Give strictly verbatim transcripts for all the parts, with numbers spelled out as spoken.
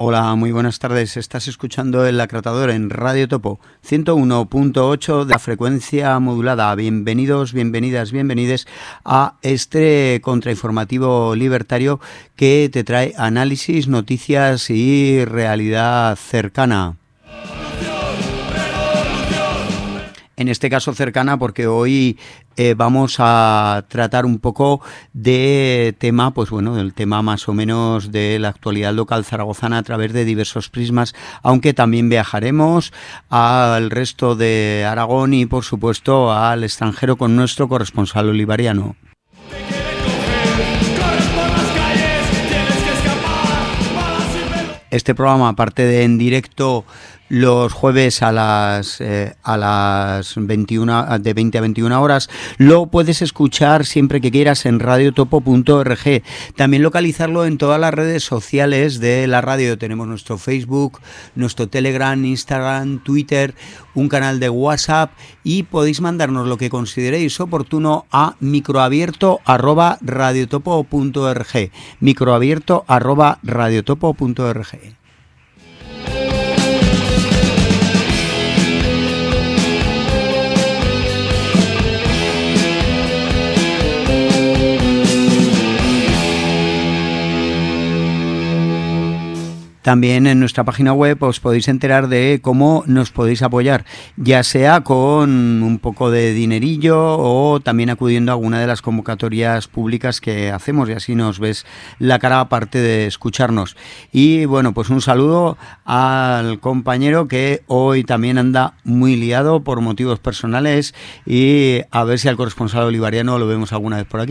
Hola, muy buenas tardes. Estás escuchando El Acratador en Radio Topo ciento uno punto ocho de la frecuencia modulada. Bienvenidos, bienvenidas, bienvenides a este contrainformativo libertario que te trae análisis, noticias y realidad cercana. En este caso cercana porque hoy eh, vamos a tratar un poco de tema, pues bueno, del tema más o menos de la actualidad local zaragozana a través de diversos prismas, aunque también viajaremos al resto de Aragón y por supuesto al extranjero con nuestro corresponsal olivariano. Este programa, aparte de en directo los jueves a las eh, a las veintiuna, de veinte a veintiuna horas, lo puedes escuchar siempre que quieras en radiotopo punto org. También localizarlo en todas las redes sociales de la radio. Tenemos nuestro Facebook, nuestro Telegram, Instagram, Twitter, un canal de WhatsApp y podéis mandarnos lo que consideréis oportuno a microabierto arroba radiotopo punto org. microabierto arroba radiotopo punto org. También en nuestra página web os podéis enterar de cómo nos podéis apoyar, ya sea con un poco de dinerillo o también acudiendo a alguna de las convocatorias públicas que hacemos y así nos ves la cara aparte de escucharnos. Y bueno, pues un saludo al compañero que hoy también anda muy liado por motivos personales y a ver si al corresponsal olivariano lo vemos alguna vez por aquí.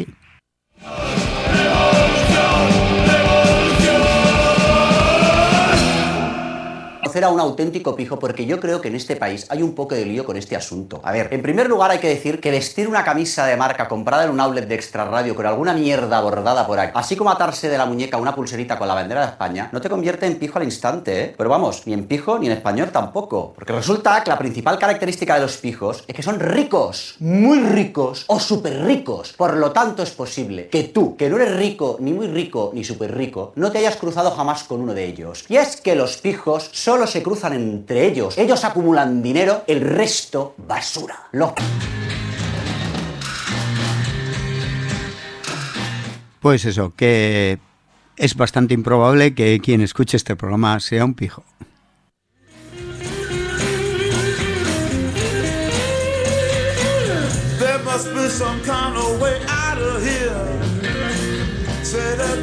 Era un auténtico pijo porque yo creo que en este país hay un poco de lío con este asunto. A ver, en primer lugar hay que decir que vestir una camisa de marca comprada en un outlet de Extra Radio con alguna mierda bordada por aquí, así como atarse de la muñeca una pulserita con la bandera de España, no te convierte en pijo al instante, ¿eh? Pero vamos, ni en pijo ni en español tampoco. Porque resulta que la principal característica de los pijos es que son ricos, muy ricos o súper ricos. Por lo tanto es posible que tú, que no eres rico, ni muy rico, ni súper rico, no te hayas cruzado jamás con uno de ellos. Y es que los pijos solo se cruzan entre ellos. Ellos acumulan dinero, el resto basura. Lo... Pues eso, que es bastante improbable que quien escuche este programa sea un pijo. There must be some kind of way out of here. Say that.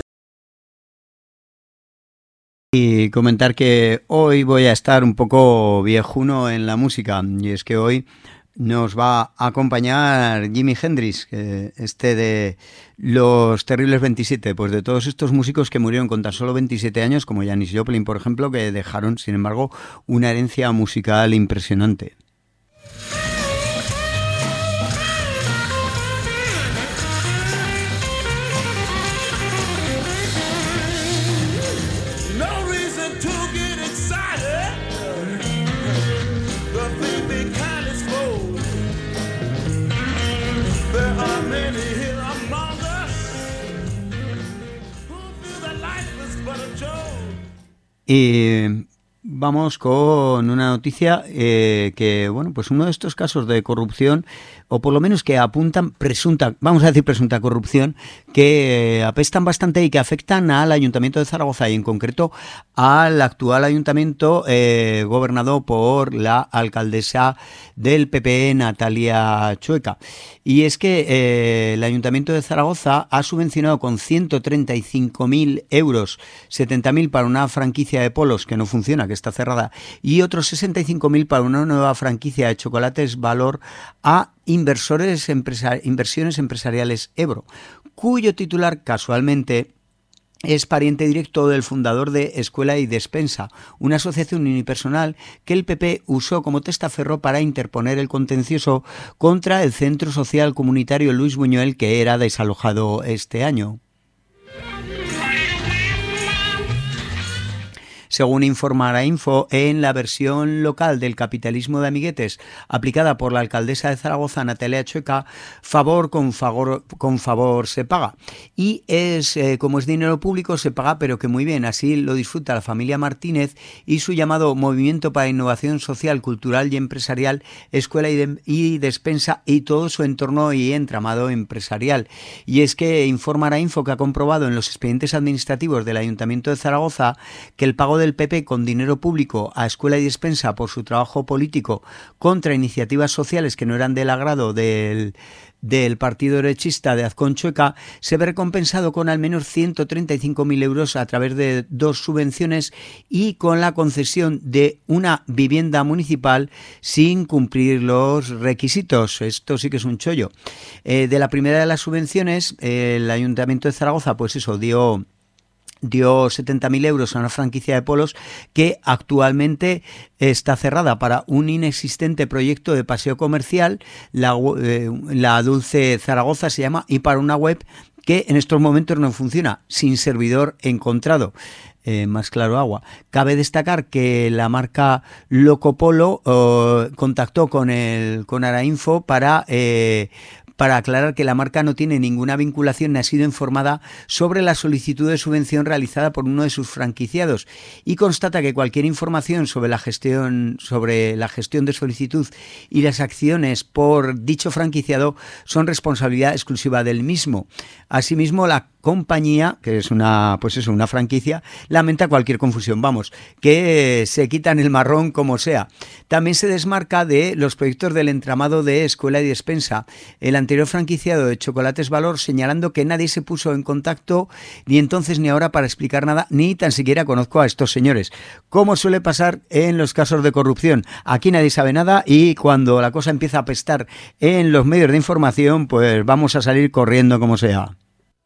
Y comentar que hoy voy a estar un poco viejuno en la música y es que hoy nos va a acompañar Jimi Hendrix, este de los Terribles veintisiete, pues de todos estos músicos que murieron con tan solo veintisiete años, como Janis Joplin, por ejemplo, que dejaron, sin embargo, una herencia musical impresionante. Y vamos con una noticia eh, que, bueno, pues uno de estos casos de corrupción, o por lo menos que apuntan presunta, vamos a decir presunta corrupción, que eh, apestan bastante y que afectan al Ayuntamiento de Zaragoza y en concreto al actual ayuntamiento eh, gobernado por la alcaldesa del P P E, Natalia Chueca. Y es que eh, el Ayuntamiento de Zaragoza ha subvencionado con ciento treinta y cinco mil euros, setenta mil para una franquicia de polos que no funciona, que está cerrada, y otros sesenta y cinco mil para una nueva franquicia de chocolates Valor a inversores empresa- inversiones empresariales Ebro, cuyo titular casualmente es pariente directo del fundador de Escuela y Despensa, una asociación unipersonal que el P P usó como testaferro para interponer el contencioso contra el Centro Social Comunitario Luis Buñuel, que era desalojado este año. Según informará Info, en la versión local del capitalismo de amiguetes aplicada por la alcaldesa de Zaragoza, Natalia Chueca, favor con favor, con favor se paga. Y es, eh, como es dinero público, se paga, pero que muy bien, así lo disfruta la familia Martínez y su llamado Movimiento para Innovación Social, Cultural y Empresarial, Escuela y, de, y Despensa y todo su entorno y entramado empresarial. Y es que informará Info que ha comprobado en los expedientes administrativos del Ayuntamiento de Zaragoza que el pago del P P con dinero público a Escuela y Despensa por su trabajo político contra iniciativas sociales que no eran del agrado del del partido derechista de Azcón Chueca se ve recompensado con al menos ciento treinta y cinco mil euros a través de dos subvenciones y con la concesión de una vivienda municipal sin cumplir los requisitos. Esto sí que es un chollo. Eh, de la primera de las subvenciones, eh, el Ayuntamiento de Zaragoza, pues eso, dio... dio setenta mil euros a una franquicia de polos que actualmente está cerrada para un inexistente proyecto de paseo comercial, la, eh, la Dulce Zaragoza se llama, y para una web que en estos momentos no funciona, sin servidor encontrado. Eh, más claro agua. Cabe destacar que la marca Locopolo eh, contactó con el con Arainfo para... Eh, para aclarar que la marca no tiene ninguna vinculación ni ha sido informada sobre la solicitud de subvención realizada por uno de sus franquiciados y constata que cualquier información sobre la gestión sobre la gestión de solicitud y las acciones por dicho franquiciado son responsabilidad exclusiva del mismo. Asimismo, la compañía, que es una pues eso, una franquicia, lamenta cualquier confusión, vamos, que se quitan el marrón como sea. También se desmarca de los proyectos del entramado de Escuela y Despensa, el anterior franquiciado de Chocolates Valor, señalando que nadie se puso en contacto ni entonces ni ahora para explicar nada, ni tan siquiera conozco a estos señores. Como suele pasar en los casos de corrupción, aquí nadie sabe nada y cuando la cosa empieza a apestar en los medios de información, pues vamos a salir corriendo como sea.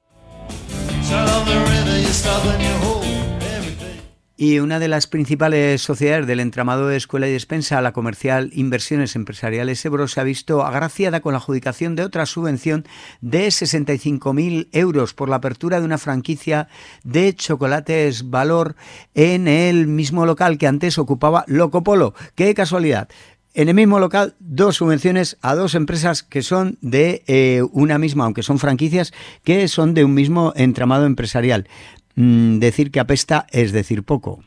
Y una de las principales sociedades del entramado de Escuela y Despensa, la comercial Inversiones Empresariales Ebro, se ha visto agraciada con la adjudicación de otra subvención de sesenta y cinco mil euros por la apertura de una franquicia de Chocolates Valor en el mismo local que antes ocupaba Locopolo. ¡Qué casualidad! En el mismo local, dos subvenciones a dos empresas que son de eh, una misma, aunque son franquicias, que son de un mismo entramado empresarial. Mm, decir que apesta es decir poco.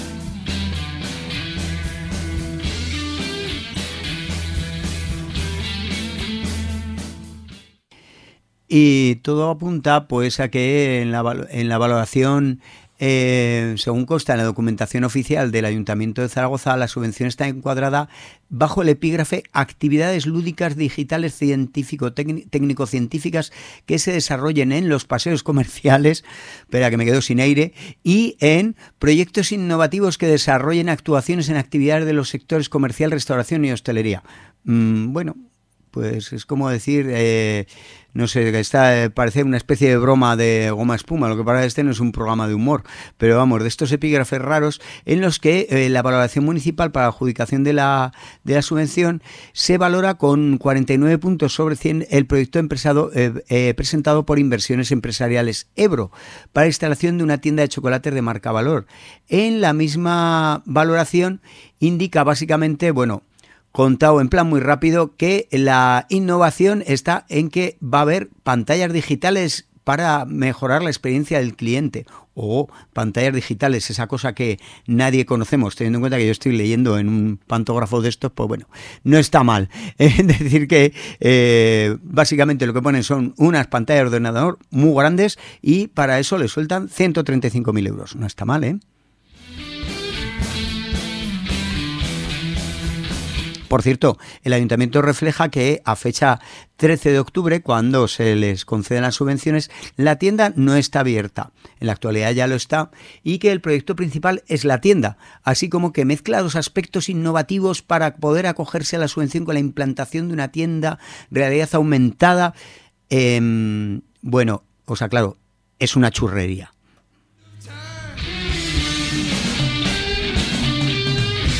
Y todo apunta pues a que en la, en la valoración... Eh, según consta en la documentación oficial del Ayuntamiento de Zaragoza, la subvención está encuadrada bajo el epígrafe actividades lúdicas digitales científico-técnico-científicas que se desarrollen en los paseos comerciales, espera que me quedo sin aire, y en proyectos innovativos que desarrollen actuaciones en actividades de los sectores comercial, restauración y hostelería. Mm, bueno, pues es como decir... Eh, No sé, está, parece una especie de broma de goma espuma, lo que para este no es un programa de humor, pero vamos, de estos epígrafes raros en los que eh, la valoración municipal para la adjudicación de la, de la subvención se valora con cuarenta y nueve puntos sobre cien el proyecto empresado, eh, eh, presentado por Inversiones Empresariales Ebro para instalación de una tienda de chocolates de marca Valor. En la misma valoración indica básicamente, bueno, contado en plan muy rápido, que la innovación está en que va a haber pantallas digitales para mejorar la experiencia del cliente, o pantallas digitales, esa cosa que nadie conocemos, teniendo en cuenta que yo estoy leyendo en un pantógrafo de estos, pues bueno, no está mal. Es decir que eh, básicamente lo que ponen son unas pantallas de ordenador muy grandes y para eso le sueltan ciento treinta y cinco mil euros. No está mal, ¿eh? Por cierto, el Ayuntamiento refleja que a fecha trece de octubre, cuando se les conceden las subvenciones, la tienda no está abierta. En la actualidad ya lo está, y que el proyecto principal es la tienda, así como que mezcla los aspectos innovativos para poder acogerse a la subvención con la implantación de una tienda, realidad aumentada. Eh, bueno, os aclaro, es una churrería.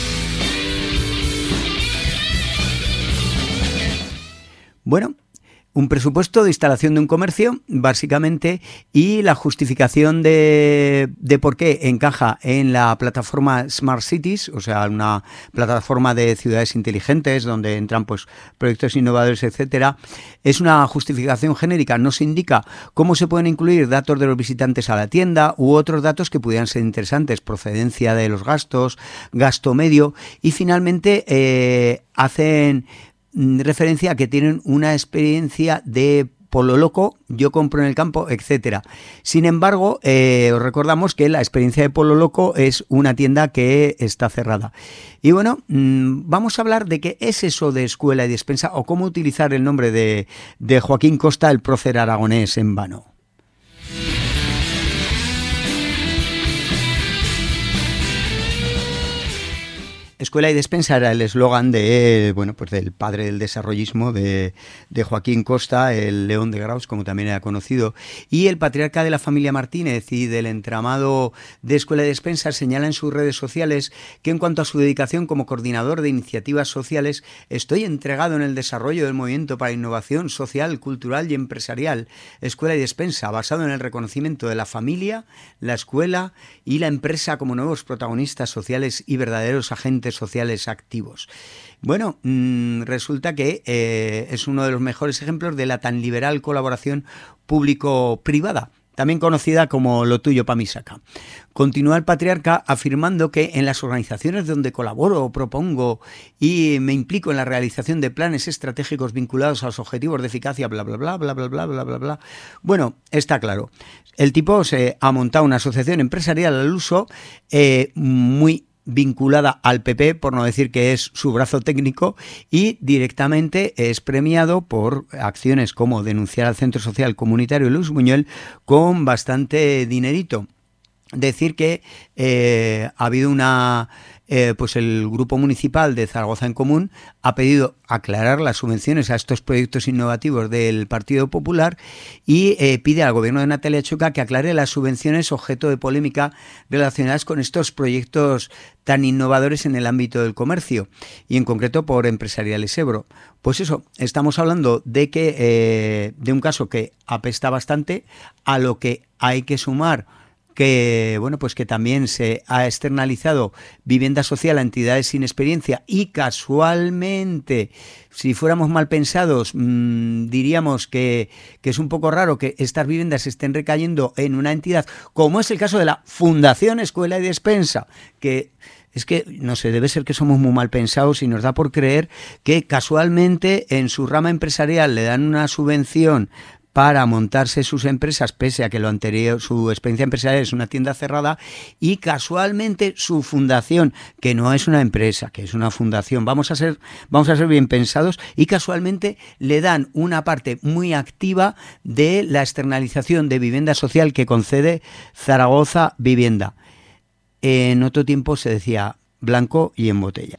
Bueno, un presupuesto de instalación de un comercio, básicamente, y la justificación de, de por qué encaja en la plataforma Smart Cities, o sea, una plataforma de ciudades inteligentes donde entran pues proyectos innovadores, etcétera. Es una justificación genérica, no se indica cómo se pueden incluir datos de los visitantes a la tienda u otros datos que pudieran ser interesantes, procedencia de los gastos, gasto medio, y finalmente eh, hacen referencia a que tienen una experiencia de Polo Loco, yo compro en el campo, etcétera. Sin embargo, eh, os recordamos que la experiencia de Polo Loco es una tienda que está cerrada. Y bueno, mmm, vamos a hablar de qué es eso de escuela y despensa o cómo utilizar el nombre de, de Joaquín Costa, el prócer aragonés, en vano. Escuela y despensa era el eslogan de, bueno, pues del padre del desarrollismo de, de Joaquín Costa, el León de Graus, como también era conocido, y el patriarca de la familia Martínez y del entramado de Escuela y Despensa señala en sus redes sociales que en cuanto a su dedicación como coordinador de iniciativas sociales, estoy entregado en el desarrollo del movimiento para innovación social, cultural y empresarial, Escuela y Despensa, basado en el reconocimiento de la familia, la escuela y la empresa como nuevos protagonistas sociales y verdaderos agentes sociales activos. Bueno, mmm, resulta que eh, es uno de los mejores ejemplos de la tan liberal colaboración público-privada, también conocida como lo tuyo pa' mi saca. Continúa el patriarca afirmando que en las organizaciones donde colaboro, propongo y me implico en la realización de planes estratégicos vinculados a los objetivos de eficacia, bla, bla, bla, bla, bla, bla, bla, bla, bla. Bueno, está claro. El tipo se ha montado una asociación empresarial al uso eh, muy vinculada al P P, por no decir que es su brazo técnico, y directamente es premiado por acciones como denunciar al Centro Social Comunitario Luis Buñuel con bastante dinerito. Decir que eh, ha habido una... Eh, pues el Grupo Municipal de Zaragoza en Común ha pedido aclarar las subvenciones a estos proyectos innovativos del Partido Popular y eh, pide al gobierno de Natalia Chuca que aclare las subvenciones objeto de polémica relacionadas con estos proyectos tan innovadores en el ámbito del comercio y en concreto por Empresariales Ebro. Pues eso, estamos hablando de que eh, de un caso que apesta bastante, a lo que hay que sumar que bueno, pues que también se ha externalizado vivienda social a entidades sin experiencia y casualmente, si fuéramos mal pensados, mmm, diríamos que, que es un poco raro que estas viviendas estén recayendo en una entidad, como es el caso de la Fundación Escuela y Despensa, que es que, no sé, debe ser que somos muy mal pensados y nos da por creer que casualmente en su rama empresarial le dan una subvención para montarse sus empresas, pese a que lo anterior, su experiencia empresarial es una tienda cerrada, y casualmente su fundación, que no es una empresa, que es una fundación, vamos a ser, vamos a ser bien pensados, y casualmente le dan una parte muy activa de la externalización de vivienda social que concede Zaragoza Vivienda. En otro tiempo se decía blanco y en botella.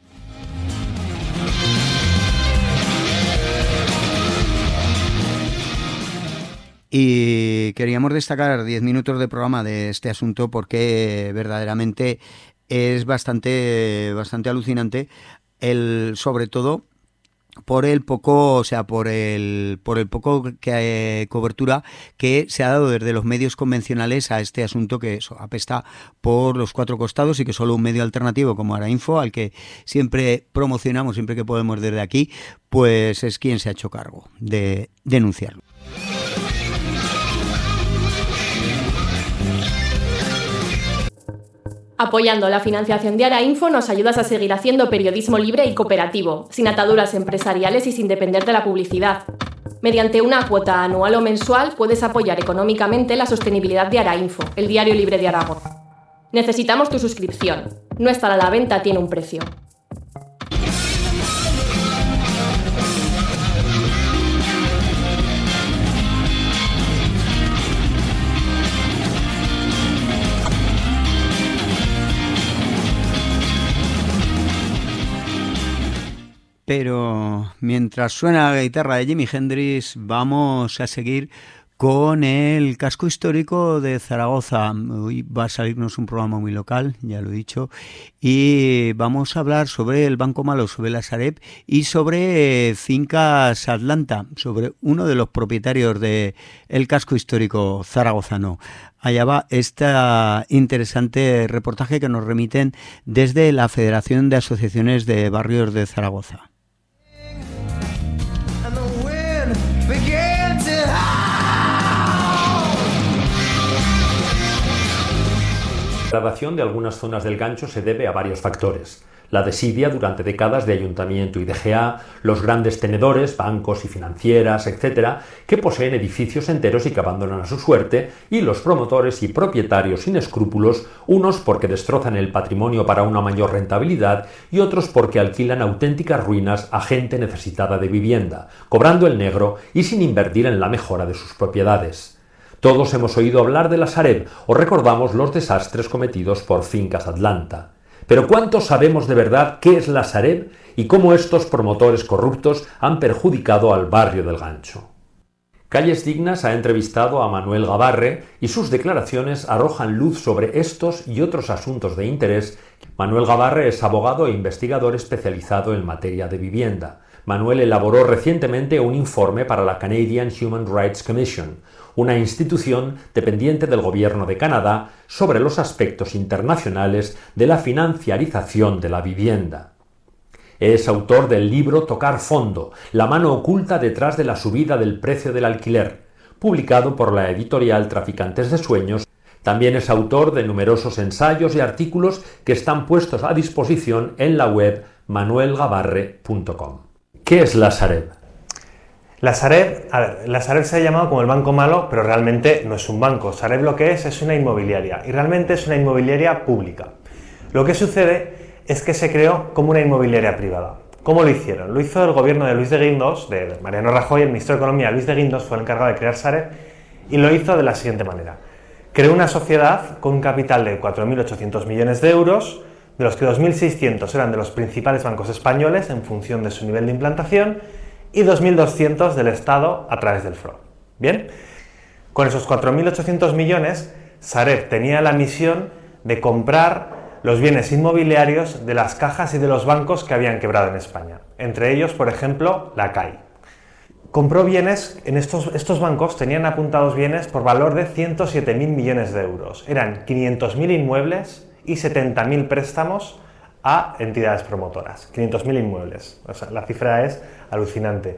Y queríamos destacar diez minutos de programa de este asunto porque verdaderamente es bastante, bastante alucinante, el, sobre todo por el poco, o sea, por el, por el poco que, eh, cobertura que se ha dado desde los medios convencionales a este asunto que eso, apesta por los cuatro costados y que solo un medio alternativo como Arainfo, al que siempre promocionamos, siempre que podemos desde aquí, pues es quien se ha hecho cargo de denunciarlo. Apoyando la financiación de Arainfo nos ayudas a seguir haciendo periodismo libre y cooperativo, sin ataduras empresariales y sin depender de la publicidad. Mediante una cuota anual o mensual puedes apoyar económicamente la sostenibilidad de Arainfo, el diario libre de Aragón. Necesitamos tu suscripción. No estar a la venta tiene un precio. Pero mientras suena la guitarra de Jimi Hendrix, vamos a seguir con el casco histórico de Zaragoza. Hoy va a salirnos un programa muy local, ya lo he dicho, y vamos a hablar sobre el Banco Malo, sobre la Sareb y sobre eh, Fincas Atlanta, sobre uno de los propietarios del casco histórico zaragozano. Allá va este interesante reportaje que nos remiten desde la Federación de Asociaciones de Barrios de Zaragoza. La degradación de algunas zonas del Gancho se debe a varios factores. La desidia durante décadas de ayuntamiento y D G A, los grandes tenedores, bancos y financieras, etcétera, que poseen edificios enteros y que abandonan a su suerte, y los promotores y propietarios sin escrúpulos, unos porque destrozan el patrimonio para una mayor rentabilidad y otros porque alquilan auténticas ruinas a gente necesitada de vivienda, cobrando el negro y sin invertir en la mejora de sus propiedades. Todos hemos oído hablar de la Sareb o recordamos los desastres cometidos por Fincas Atlanta. Pero ¿cuántos sabemos de verdad qué es la Sareb y cómo estos promotores corruptos han perjudicado al barrio del Gancho? Calles Dignas ha entrevistado a Manuel Gabarre y sus declaraciones arrojan luz sobre estos y otros asuntos de interés. Manuel Gabarre es abogado e investigador especializado en materia de vivienda. Manuel elaboró recientemente un informe para la Canadian Human Rights Commission, una institución dependiente del Gobierno de Canadá, sobre los aspectos internacionales de la financiarización de la vivienda. Es autor del libro Tocar Fondo, la mano oculta detrás de la subida del precio del alquiler, publicado por la editorial Traficantes de Sueños. También es autor de numerosos ensayos y artículos que están puestos a disposición en la web manuel gabarre punto com. ¿Qué es la Sareb? La Sareb, a ver, la Sareb se ha llamado como el Banco Malo, pero realmente no es un banco. Sareb lo que es es una inmobiliaria, y realmente es una inmobiliaria pública. Lo que sucede es que se creó como una inmobiliaria privada. ¿Cómo lo hicieron? Lo hizo el gobierno de Luis de Guindos, de Mariano Rajoy, el ministro de Economía Luis de Guindos fue el encargado de crear Sareb, y lo hizo de la siguiente manera. Creó una sociedad con un capital de cuatro mil ochocientos millones de euros, de los que dos mil seiscientos eran de los principales bancos españoles en función de su nivel de implantación, y dos mil doscientos del Estado a través del F R O. Bien, con esos cuatro mil ochocientos millones, Sareb tenía la misión de comprar los bienes inmobiliarios de las cajas y de los bancos que habían quebrado en España. Entre ellos, por ejemplo, la C A I. Compró bienes, en estos, estos bancos tenían apuntados bienes por valor de ciento siete mil millones de euros. Eran quinientos mil inmuebles y setenta mil préstamos a entidades promotoras. quinientos mil inmuebles. O sea, la cifra es alucinante.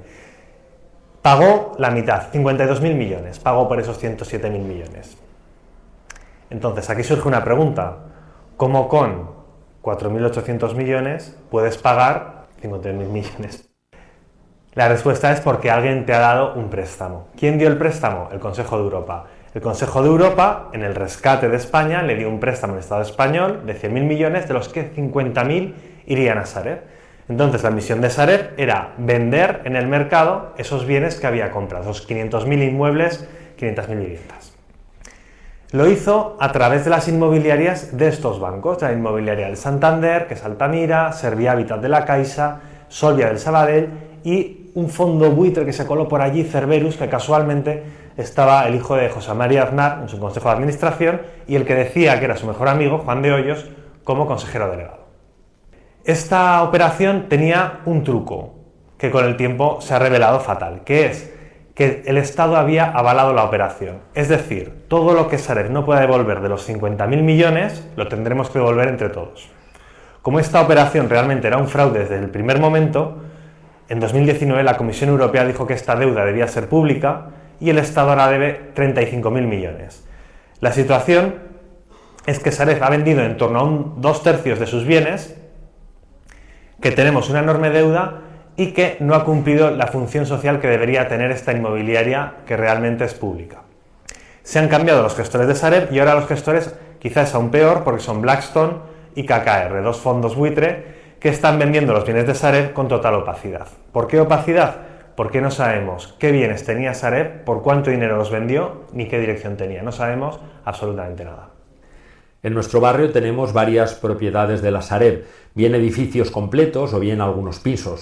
Pagó la mitad, cincuenta y dos mil millones. Pagó por esos ciento siete mil millones. Entonces, aquí surge una pregunta. ¿Cómo con cuatro mil ochocientos millones puedes pagar cincuenta mil millones? La respuesta es porque alguien te ha dado un préstamo. ¿Quién dio el préstamo? El Consejo de Europa. El Consejo de Europa, en el rescate de España, le dio un préstamo al Estado español de cien mil millones, de los que cincuenta mil irían a Sareb. Entonces, la misión de Sareb era vender en el mercado esos bienes que había comprado, esos quinientos mil inmuebles, quinientas mil viviendas. Lo hizo a través de las inmobiliarias de estos bancos, la inmobiliaria del Santander, que es Altamira, Servihabitat de la Caixa, Solvia del Sabadell y un fondo buitre que se coló por allí, Cerberus, que casualmente estaba el hijo de José María Aznar en su consejo de administración y el que decía que era su mejor amigo, Juan de Hoyos, como consejero delegado. Esta operación tenía un truco que con el tiempo se ha revelado fatal, que es que el Estado había avalado la operación. Es decir, todo lo que Sareb no pueda devolver de los cincuenta mil millones lo tendremos que devolver entre todos. Como esta operación realmente era un fraude desde el primer momento, en dos mil diecinueve la Comisión Europea dijo que esta deuda debía ser pública y el Estado ahora debe treinta y cinco mil millones. La situación es que Sareb ha vendido en torno a un dos tercios de sus bienes, que tenemos una enorme deuda y que no ha cumplido la función social que debería tener esta inmobiliaria que realmente es pública. Se han cambiado los gestores de Sareb y ahora los gestores quizás aún peor porque son Blackstone y K K R, dos fondos buitre que están vendiendo los bienes de Sareb con total opacidad. ¿Por qué opacidad? Porque no sabemos qué bienes tenía Sareb, por cuánto dinero los vendió, ni qué dirección tenía. No sabemos absolutamente nada. En nuestro barrio tenemos varias propiedades de la Sareb, bien edificios completos o bien algunos pisos.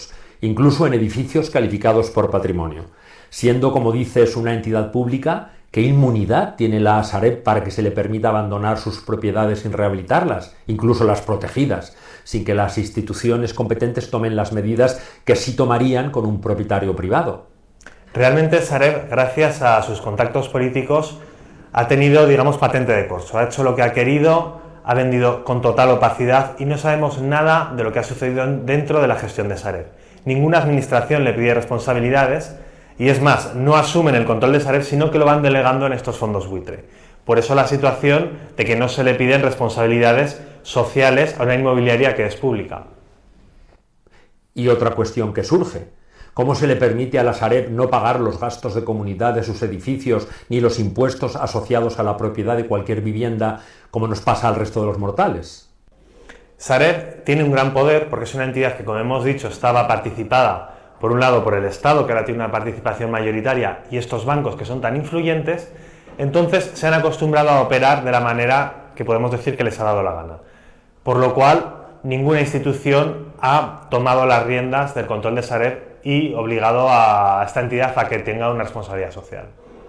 incluso en edificios calificados por patrimonio. Siendo, como dices, una entidad pública, ¿qué inmunidad tiene la Sareb para que se le permita abandonar sus propiedades sin rehabilitarlas, incluso las protegidas, sin que las instituciones competentes tomen las medidas que sí tomarían con un propietario privado? Realmente Sareb, gracias a sus contactos políticos, ha tenido, digamos, patente de corso. Ha hecho lo que ha querido, ha vendido con total opacidad y no sabemos nada de lo que ha sucedido dentro de la gestión de Sareb. Ninguna administración le pide responsabilidades y, es más, no asumen el control de Sareb, sino que lo van delegando en estos fondos buitre. Por eso la situación de que no se le piden responsabilidades sociales a una inmobiliaria que es pública. Y otra cuestión que surge: ¿cómo se le permite a la Sareb no pagar los gastos de comunidad de sus edificios ni los impuestos asociados a la propiedad de cualquier vivienda, como nos pasa al resto de los mortales? Sareb tiene un gran poder porque es una entidad que, como hemos dicho, estaba participada por un lado por el Estado, que ahora tiene una participación mayoritaria, y estos bancos que son tan influyentes. Entonces se han acostumbrado a operar de la manera que podemos decir que les ha dado la gana. Por lo cual, ninguna institución ha tomado las riendas del control de Sareb y obligado a esta entidad a que tenga una responsabilidad social.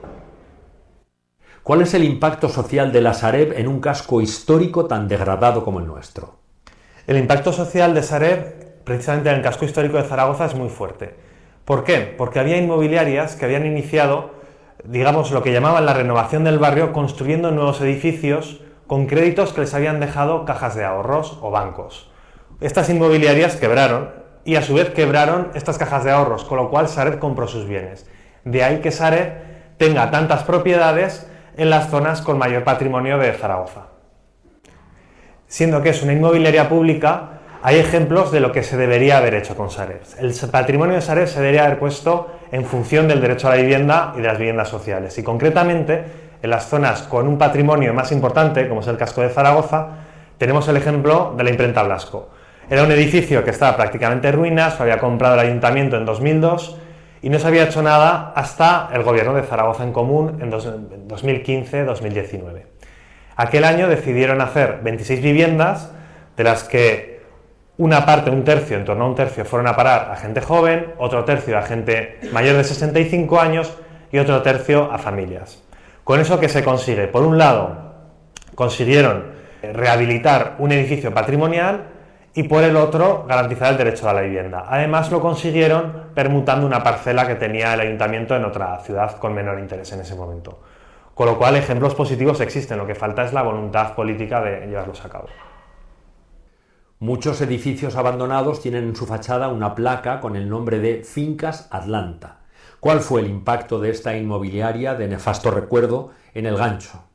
¿Cuál es el impacto social de la Sareb en un casco histórico tan degradado como el nuestro? El impacto social de Sareb, precisamente en el casco histórico de Zaragoza, es muy fuerte. ¿Por qué? Porque había inmobiliarias que habían iniciado, digamos, lo que llamaban la renovación del barrio, construyendo nuevos edificios con créditos que les habían dejado cajas de ahorros o bancos. Estas inmobiliarias quebraron y a su vez quebraron estas cajas de ahorros, con lo cual Sareb compró sus bienes. De ahí que Sareb tenga tantas propiedades en las zonas con mayor patrimonio de Zaragoza. Siendo que es una inmobiliaria pública, hay ejemplos de lo que se debería haber hecho con Sareb. El patrimonio de Sareb se debería haber puesto en función del derecho a la vivienda y de las viviendas sociales. Y concretamente, en las zonas con un patrimonio más importante, como es el casco de Zaragoza, tenemos el ejemplo de la imprenta Blasco. Era un edificio que estaba prácticamente en ruinas, lo había comprado el ayuntamiento en dos mil dos y no se había hecho nada hasta el gobierno de Zaragoza en Común en dos mil quince dos mil diecinueve. Aquel año decidieron hacer veintiséis viviendas, de las que una parte, un tercio, en torno a un tercio, fueron a parar a gente joven, otro tercio a gente mayor de sesenta y cinco años y otro tercio a familias. Con eso, ¿qué se consigue? Por un lado, consiguieron rehabilitar un edificio patrimonial y por el otro, garantizar el derecho a la vivienda. Además, lo consiguieron permutando una parcela que tenía el ayuntamiento en otra ciudad con menor interés en ese momento. Con lo cual, ejemplos positivos existen, lo que falta es la voluntad política de llevarlos a cabo. Muchos edificios abandonados tienen en su fachada una placa con el nombre de Fincas Atlanta. ¿Cuál fue el impacto de esta inmobiliaria de nefasto recuerdo en el Gancho?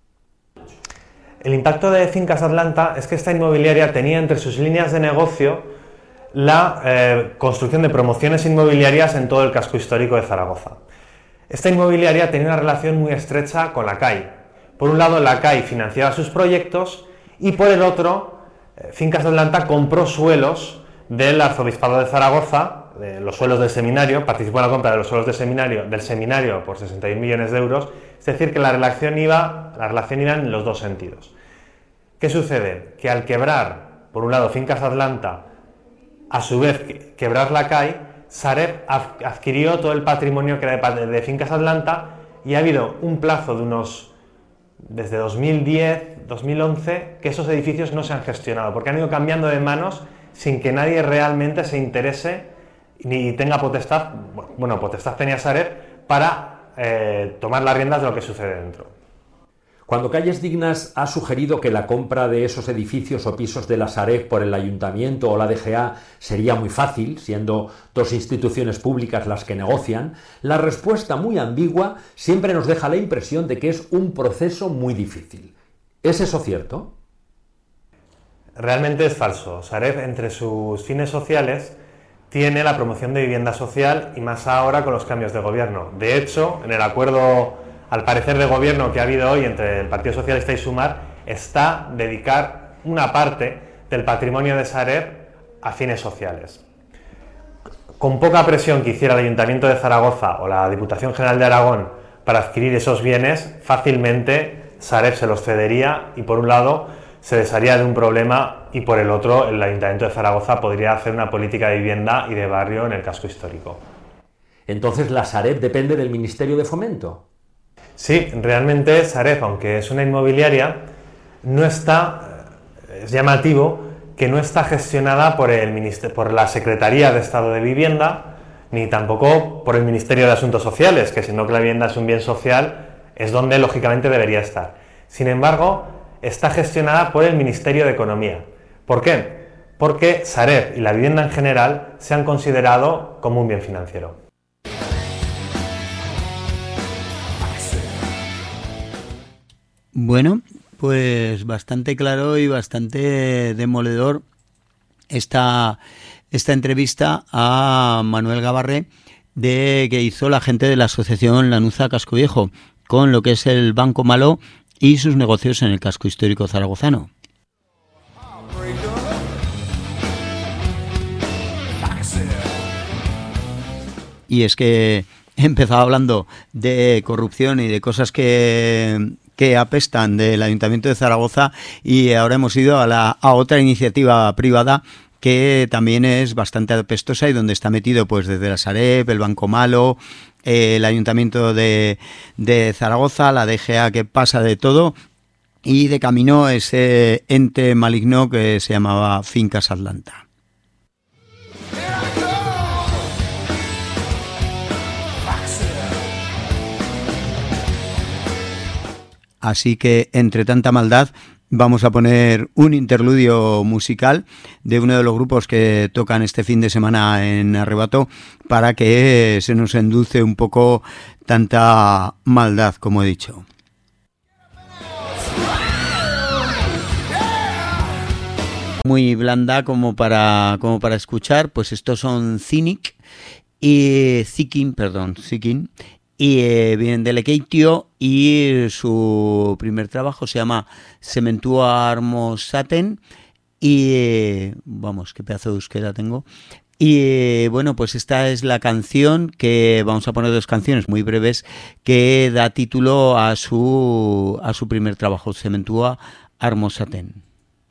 El impacto de Fincas Atlanta es que esta inmobiliaria tenía entre sus líneas de negocio la eh, construcción de promociones inmobiliarias en todo el casco histórico de Zaragoza. Esta inmobiliaria tenía una relación muy estrecha con la C A I. Por un lado, la C A I financiaba sus proyectos y por el otro, eh, Fincas Atlanta compró suelos del Arzobispado de Zaragoza, de los suelos del seminario, participó en la compra de los suelos del seminario, del seminario por sesenta y un millones de euros, es decir, que la relación iba, la relación iba en los dos sentidos. ¿Qué sucede? Que al quebrar, por un lado, Fincas Atlanta, a su vez quebrar la C A I, Sareb adquirió todo el patrimonio que era de, de Fincas Atlanta y ha habido un plazo de unos, desde dos mil diez, dos mil once, que esos edificios no se han gestionado, porque han ido cambiando de manos sin que nadie realmente se interese ni tenga potestad, bueno, potestad tenía Sareb para eh, tomar las riendas de lo que sucede dentro. Cuando Calles Dignas ha sugerido que la compra de esos edificios o pisos de la Sareb por el Ayuntamiento o la D G A sería muy fácil, siendo dos instituciones públicas las que negocian, la respuesta muy ambigua siempre nos deja la impresión de que es un proceso muy difícil. ¿Es eso cierto? Realmente es falso. Sareb, entre sus fines sociales, tiene la promoción de vivienda social y más ahora con los cambios de gobierno. De hecho, en el acuerdo, al parecer, de gobierno que ha habido hoy entre el Partido Socialista y Sumar, está dedicar una parte del patrimonio de Sareb a fines sociales. Con poca presión que hiciera el Ayuntamiento de Zaragoza o la Diputación General de Aragón para adquirir esos bienes, fácilmente Sareb se los cedería y, por un lado, se desharía de un problema y por el otro el Ayuntamiento de Zaragoza podría hacer una política de vivienda y de barrio en el casco histórico. Entonces, ¿la Sareb depende del Ministerio de Fomento? Sí, realmente Sareb, aunque es una inmobiliaria, no está, es llamativo que no está gestionada por, el Minister- por la Secretaría de Estado de Vivienda, ni tampoco por el Ministerio de Asuntos Sociales, que siendo que la vivienda es un bien social, es donde lógicamente debería estar. Sin embargo, está gestionada por el Ministerio de Economía. ¿Por qué? Porque Sareb y la vivienda en general se han considerado como un bien financiero. Bueno, pues bastante claro y bastante demoledor esta, esta entrevista a Manuel Gabarré de que hizo la gente de la asociación Lanuza Casco Viejo con lo que es el Banco Malo y sus negocios en el casco histórico zaragozano. Y es que he empezado hablando de corrupción y de cosas que, que apestan del Ayuntamiento de Zaragoza y ahora hemos ido a, la, a otra iniciativa privada que también es bastante apestosa y donde está metido pues desde la Sareb, el Banco Malo, eh, el Ayuntamiento de, de Zaragoza, la D G A, que pasa de todo, y de camino ese ente maligno que se llamaba Fincas Atlanta. Así que, entre tanta maldad, vamos a poner un interludio musical de uno de los grupos que tocan este fin de semana en Arrebato para que se nos endulce un poco tanta maldad, como he dicho. Muy blanda como para, como para escuchar, pues estos son Cynic y Zikin, perdón, Zikin. Y eh, vienen de Lekeitio y su primer trabajo se llama Cementua Armosaten y eh, vamos, qué pedazo de euskera tengo. Y eh, bueno, pues esta es la canción que vamos a poner, dos canciones muy breves que da título a su a su primer trabajo, Cementua Armosaten.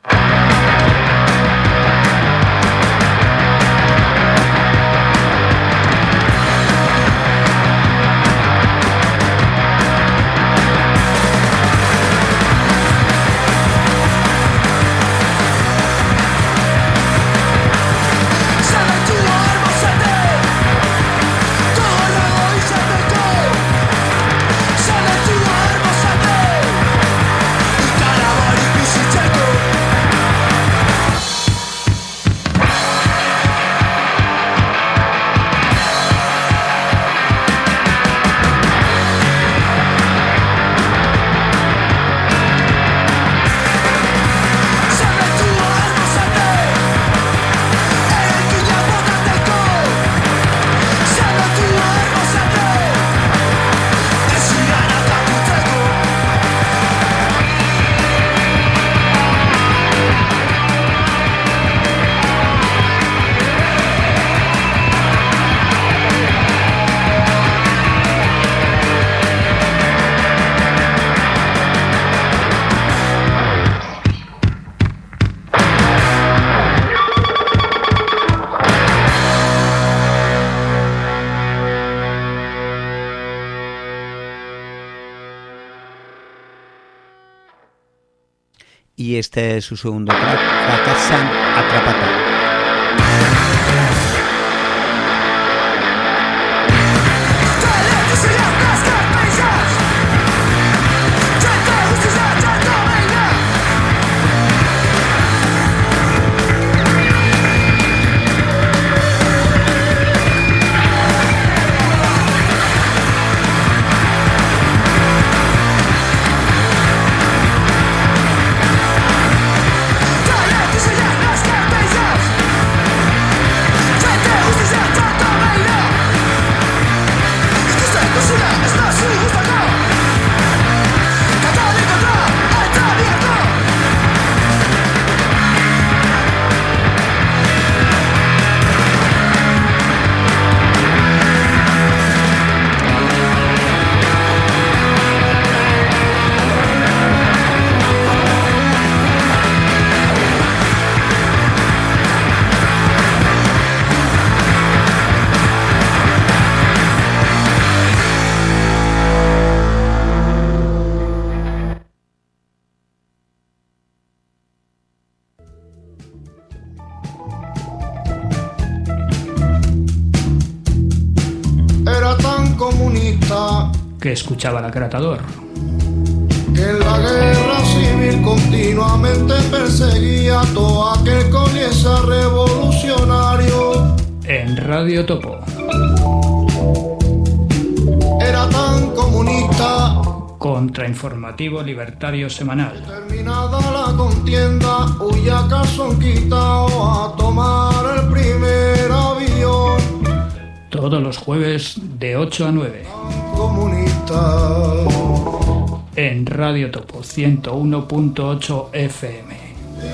Y este es su segundo track, Fracasan Atrapata. Let's go! que escuchaba el acratador. En la guerra civil continuamente perseguía a todo aquel con esa revolucionario. En Radio Topo. Era tan comunista. Contrainformativo libertario semanal. Terminada la contienda, huya calzón quitao a tomar el primer avión. Todos los jueves de ocho a nueve. Tan comunista. En Radio Topo ciento uno punto ocho F M.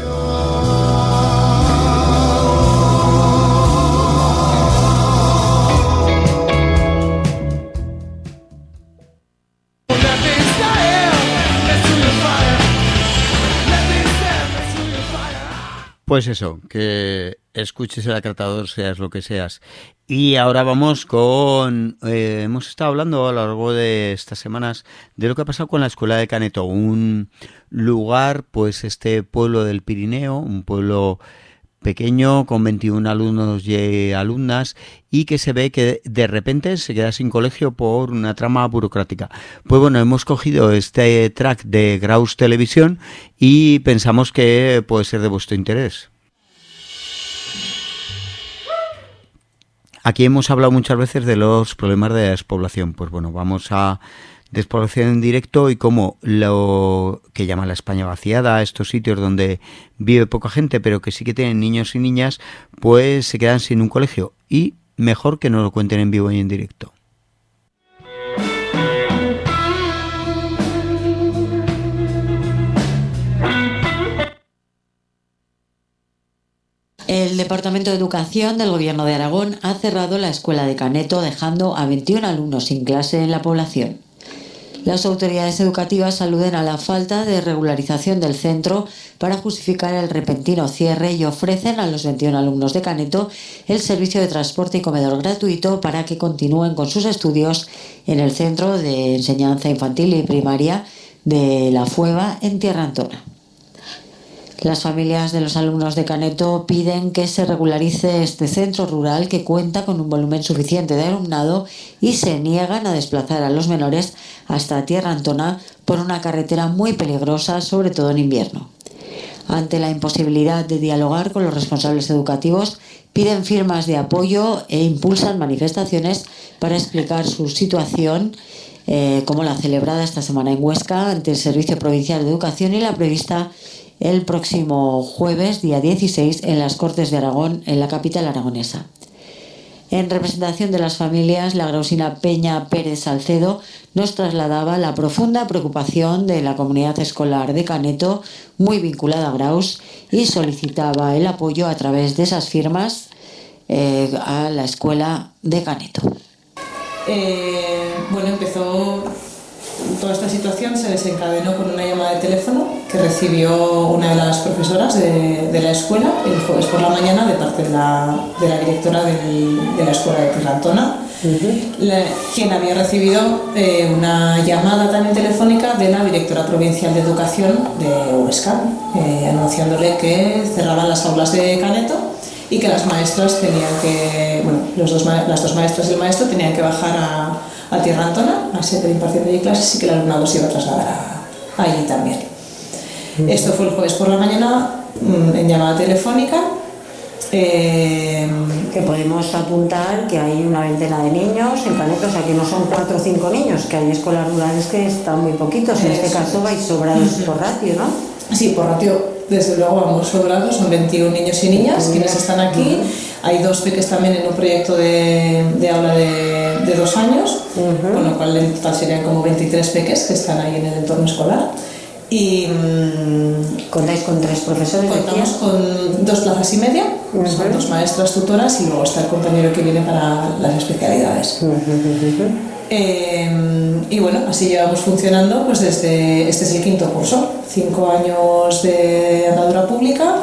Pues eso, que escuches el acratador, seas lo que seas. Y ahora vamos con... Eh, hemos estado hablando a lo largo de estas semanas de lo que ha pasado con la Escuela de Caneto, un lugar, pues este pueblo del Pirineo, un pueblo pequeño con veintiún alumnos y alumnas, y que se ve que de repente se queda sin colegio por una trama burocrática. Pues bueno, hemos cogido este track de Graus Televisión y pensamos que puede ser de vuestro interés. Aquí hemos hablado muchas veces de los problemas de despoblación. Pues bueno, vamos a despoblación en directo y cómo lo que llama la España vaciada, estos sitios donde vive poca gente pero que sí que tienen niños y niñas, pues se quedan sin un colegio. Y mejor que nos lo cuenten en vivo y en directo. El Departamento de Educación del Gobierno de Aragón ha cerrado la escuela de Caneto, dejando a veintiún alumnos sin clase en la población. Las autoridades educativas aluden a la falta de regularización del centro para justificar el repentino cierre y ofrecen a los veintiún alumnos de Caneto el servicio de transporte y comedor gratuito para que continúen con sus estudios en el Centro de Enseñanza Infantil y Primaria de La Fueva, en Tierra Antona. Las familias de los alumnos de Caneto piden que se regularice este centro rural que cuenta con un volumen suficiente de alumnado y se niegan a desplazar a los menores hasta Tierra Antona por una carretera muy peligrosa, sobre todo en invierno. Ante la imposibilidad de dialogar con los responsables educativos, piden firmas de apoyo e impulsan manifestaciones para explicar su situación, eh, como la celebrada esta semana en Huesca ante el Servicio Provincial de Educación y la prevista el próximo jueves, día dieciséis, en las Cortes de Aragón, en la capital aragonesa. En representación de las familias, la grausina Peña Pérez Salcedo nos trasladaba la profunda preocupación de la comunidad escolar de Caneto, muy vinculada a Graus, y solicitaba el apoyo a través de esas firmas eh, a la escuela de Caneto. Eh, bueno, empezó... Toda esta situación se desencadenó con una llamada de teléfono que recibió una de las profesoras de, de la escuela el jueves por la mañana de parte de la, de la directora del, de la escuela de Tierra Antona, uh-huh. la, quien había recibido eh, una llamada también telefónica de la directora provincial de Educación de Huesca, eh, anunciándole que cerraban las aulas de Caneto y que las maestras tenían que, bueno, los dos, las dos maestras y el maestro tenían que bajar a a Tierra Antona, a seguir impartiendo allí clases y que el alumnado se iba a trasladar a, a allí también. Uh-huh. Esto fue el jueves por la mañana en llamada telefónica. Eh, que podemos apuntar que hay una veintena de niños en Caneto, o sea que no son cuatro o cinco niños, que hay escuelas rurales que están muy poquitos, en este caso vais sobrados por ratio, ¿no? Sí, por ratio desde luego vamos sobrados, son veintiún niños y niñas quienes están aquí. Uh-huh. Hay dos peques también en un proyecto de, de aula de, de dos años, uh-huh. con lo cual en total serían como veintitrés peques que están ahí en el entorno escolar. Y mmm, ¿contáis con tres profesores? Contamos con dos plazas y media, uh-huh. son dos maestras tutoras y luego está el compañero que viene para las especialidades. Uh-huh, uh-huh. Eh, y bueno, así llevamos funcionando pues desde, este es el quinto curso, cinco años de andadura pública,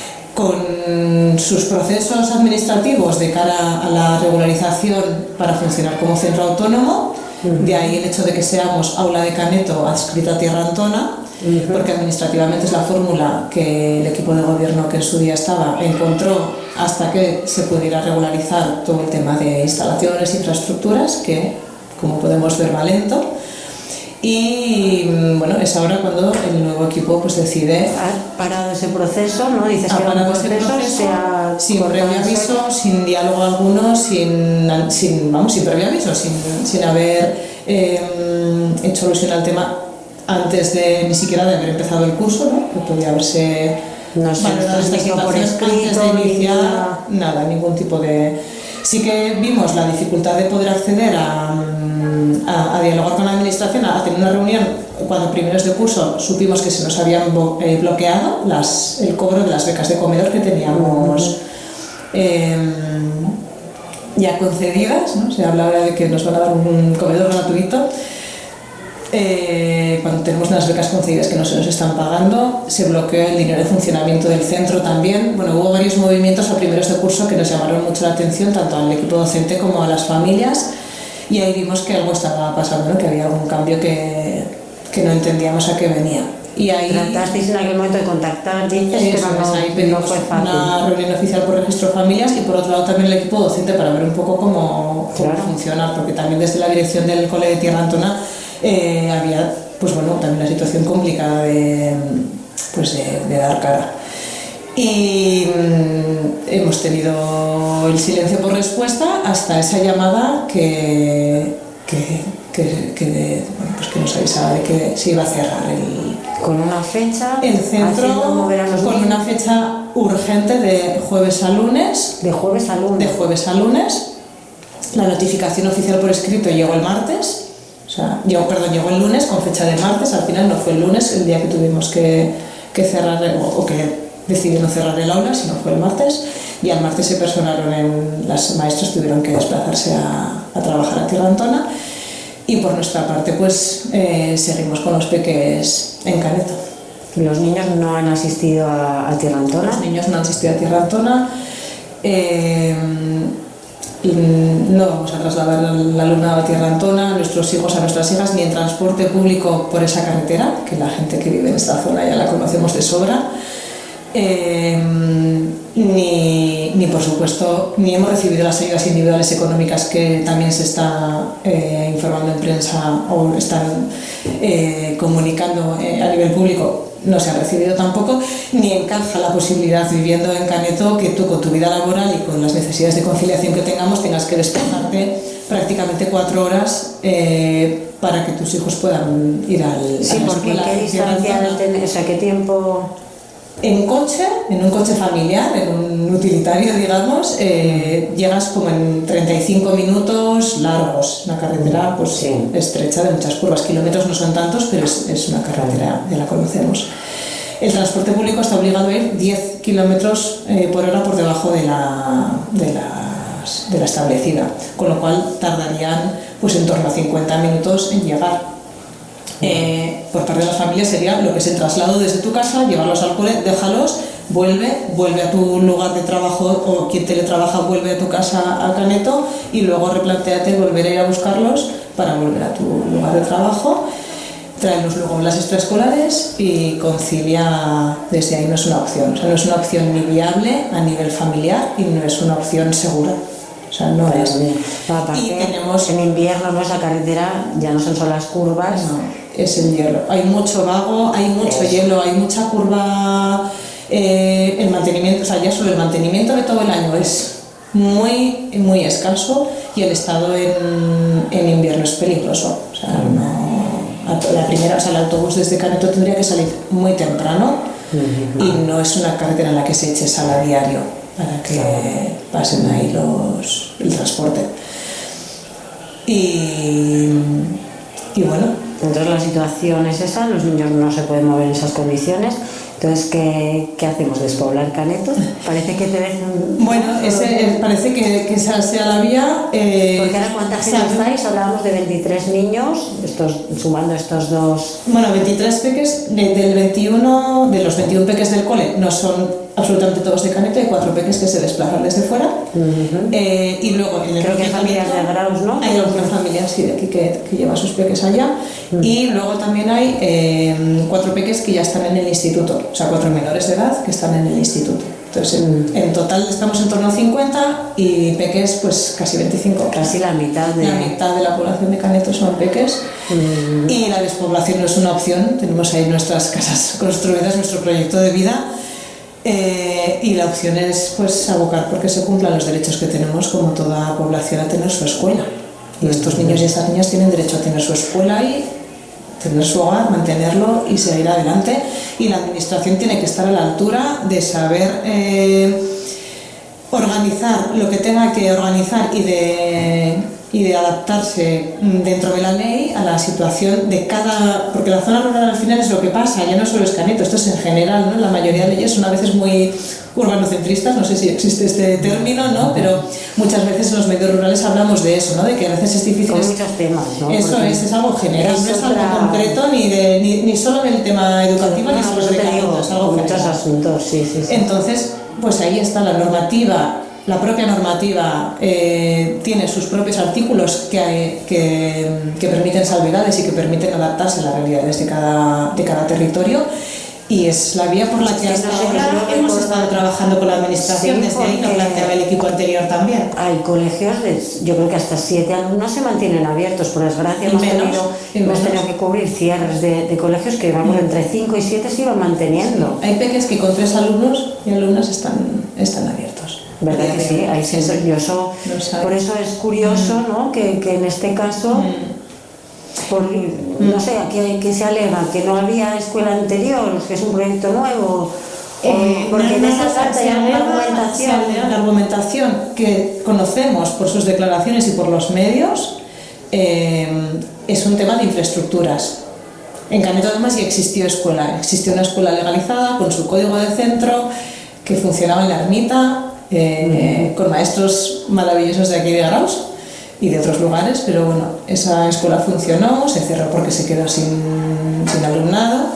con sus procesos administrativos de cara a la regularización para funcionar como centro autónomo, uh-huh. de ahí el hecho de que seamos aula de Caneto adscrita a Tierra Antona, uh-huh. porque administrativamente es la fórmula que el equipo de gobierno que en su día estaba encontró hasta que se pudiera regularizar todo el tema de instalaciones, infraestructuras, que como podemos ver, va lento. Y bueno, es ahora cuando el nuevo equipo pues decide... Ha parado ese proceso, ¿no? Dices ha que parado un ese proceso, proceso se ha sin previo aviso, sin diálogo alguno, sin, sin, vamos, sin previo aviso, sin, sin haber eh, hecho alusión al tema antes de ni siquiera de haber empezado el curso, ¿no? Que podía haberse no sé, valorado esta situación por escrito, antes de iniciar nada. nada, ningún tipo de... Sí que vimos la dificultad de poder acceder a, a, a dialogar con la administración, a, a tener una reunión cuando primeros de curso supimos que se nos habían bo, eh, bloqueado las, el cobro de las becas de comedor que teníamos eh, ya concedidas, ¿no? Se habla ahora de que nos van a dar un comedor gratuito. Eh, cuando tenemos unas becas concedidas que no se nos están pagando, se bloqueó el dinero de funcionamiento del centro también. Bueno, hubo varios movimientos a primeros de curso que nos llamaron mucho la atención, tanto al equipo docente como a las familias, y ahí vimos que algo estaba pasando, ¿no? Que había algún cambio que, que no entendíamos a qué venía. Y ahí tratasteis en aquel momento de contactar, dices, eso, pero no, ahí pedimos no fue fácil. Una reunión oficial por registro de familias y por otro lado también el equipo docente para ver un poco cómo, cómo claro. funciona, porque también desde la dirección del Cole de Tierra Antona eh, había pues bueno, también una situación complicada de, pues de, de dar cara. Y mmm, hemos tenido el silencio por respuesta hasta esa llamada que, que, que, que, de, bueno, pues que nos avisaba de que se iba a cerrar el, con una fecha, el centro, mover a los con niños. Una fecha urgente de jueves a lunes. De jueves a lunes. De jueves a lunes. La notificación oficial por escrito llegó el martes. O sea, llegó, perdón, llegó el lunes con fecha de martes, al final no fue el lunes el día que tuvimos que, que cerrar o, o que decidieron cerrar el aula, sino fue el martes, y al martes se personaron en, las maestras tuvieron que desplazarse a, a trabajar a Tierra Antona, y por nuestra parte pues eh, seguimos con los peques en Caneto. ¿Los niños no han asistido a, a Tierra Antona? Los niños no han asistido a Tierra Antona. Eh, No vamos a trasladar al alumnado a Tierra Antona, a nuestros hijos, a nuestras hijas, ni en transporte público por esa carretera, que la gente que vive en esta zona ya la conocemos de sobra, eh, ni, ni por supuesto, ni hemos recibido las ayudas individuales económicas que también se está eh, informando en prensa o están eh, comunicando eh, a nivel público. No se ha recibido tampoco, ni encaja la posibilidad viviendo en Caneto que tú con tu vida laboral y con las necesidades de conciliación que tengamos tengas que desplazarte prácticamente cuatro horas eh, para que tus hijos puedan ir al sí, a la porque escuela. ¿qué distancia tenés? O sea, ¿qué tiempo? En coche, en un coche familiar, en un utilitario, digamos, eh, llegas como en treinta y cinco minutos largos. Una carretera pues, sí. estrecha, de muchas curvas. Kilómetros no son tantos, pero es, es una carretera, ya la conocemos. El transporte público está obligado a ir diez kilómetros eh, por hora por debajo de la, de, las, de la establecida, con lo cual tardarían pues, en torno a cincuenta minutos en llegar. Eh, por parte de las familias sería lo que es el traslado desde tu casa, llevarlos al cole, déjalos, vuelve, vuelve a tu lugar de trabajo o quien teletrabaja vuelve a tu casa a Caneto y luego replantéate volver a ir a buscarlos para volver a tu lugar de trabajo, tráelos luego en las extraescolares y concilia desde ahí. No es una opción, o sea, no es una opción ni viable a nivel familiar y no es una opción segura. O sea, no es. No, y tenemos en invierno, ¿no? Esa carretera ya no son solo las curvas. No, es el hielo. Hay mucho vago, hay mucho es. hielo, hay mucha curva. Eh, el mantenimiento, o sea, ya solo el mantenimiento de todo el año es muy, muy escaso y el estado en, en invierno es peligroso. O sea, no, la primera, o sea, el autobús desde Caneto tendría que salir muy temprano uh-huh. y no es una carretera en la que se eche sal a diario para que pasen ahí los, el transporte. Y, y bueno. Entonces la situación es esa, los niños no se pueden mover en esas condiciones. Entonces, ¿qué, qué hacemos? ¿Despoblar Caneto? Parece que te ven... Bueno, ese, parece que, que esa sea la vía. Eh, Porque ahora, ¿cuánta gente estáis? Hablábamos de veintitrés niños, estos, sumando estos dos... Bueno, veintitrés peques, de, del veintiuno, de los veintiún peques del cole, no son absolutamente todos de Caneto, hay cuatro peques que se desplazan desde fuera. Uh-huh. eh, y luego en el Creo que hay familias de Graus, ¿no? Hay alguna familia sí, de aquí que, que lleva a sus peques allá. Uh-huh. Y luego también hay eh, cuatro peques que ya están en el instituto, o sea, cuatro menores de edad que están en el instituto. Entonces, en, en total estamos en torno a cincuenta y peques, pues casi veinticinco. Casi la mitad de... La mitad de la población de Caneto son peques. Mm. Y la despoblación no es una opción. Tenemos ahí nuestras casas construidas, nuestro proyecto de vida. Eh, y la opción es pues abocar porque se cumplan los derechos que tenemos como toda población a tener su escuela. Y estos niños y estas niñas tienen derecho a tener su escuela y tener su hogar, mantenerlo y seguir adelante. Y la administración tiene que estar a la altura de saber eh, organizar lo que tenga que organizar y de, y de adaptarse dentro de la ley a la situación de cada... Porque la zona rural al final es lo que pasa, ya no solo es Caneto, esto es en general, ¿no? La mayoría de leyes son a veces muy urbanocentristas, no sé si existe este término, ¿no? Pero muchas veces en los medios rurales hablamos de eso, ¿no? De que a veces es difícil... Con muchos temas, ¿no? Eso Porque es, es algo general, es no es otra... algo concreto ni, de, ni, ni solo del tema educativo, no, ni solo no, de digo, es algo muchos general. asuntos, sí, sí, sí. Entonces, pues ahí está la normativa. La propia normativa eh, tiene sus propios artículos que, que, que permiten salvedades y que permiten adaptarse a las realidades de cada, de cada territorio. Y es la vía por la que hasta ahora hemos estado trabajando con la administración, desde ahí lo planteaba el equipo anterior también. Hay colegios, de, yo creo que hasta siete alumnos se mantienen abiertos, por desgracia hemos, menos, tenido, hemos tenido que cubrir cierres de, de colegios que vamos, entre cinco y siete se iban manteniendo. Hay peques que con tres alumnos y alumnas están, están abiertos. ¿Verdad que sí? Hay sí, sí. Yo so, por eso es curioso, ¿no? que, que en este caso... Mm. Por, no sé, ¿qué, qué se alega? ¿Que no había escuela anterior? ¿Que es un proyecto nuevo? Eh, porque no, en no, esa no, carta hay alguna argumentación. La argumentación que conocemos por sus declaraciones y por los medios eh, es un tema de infraestructuras. En Caneto además ya existió escuela, existió una escuela legalizada con su código de centro que funcionaba en la ermita eh, mm. con maestros maravillosos de aquí de Arauz y de otros lugares, pero bueno, esa escuela funcionó, se cerró porque se quedó sin, sin alumnado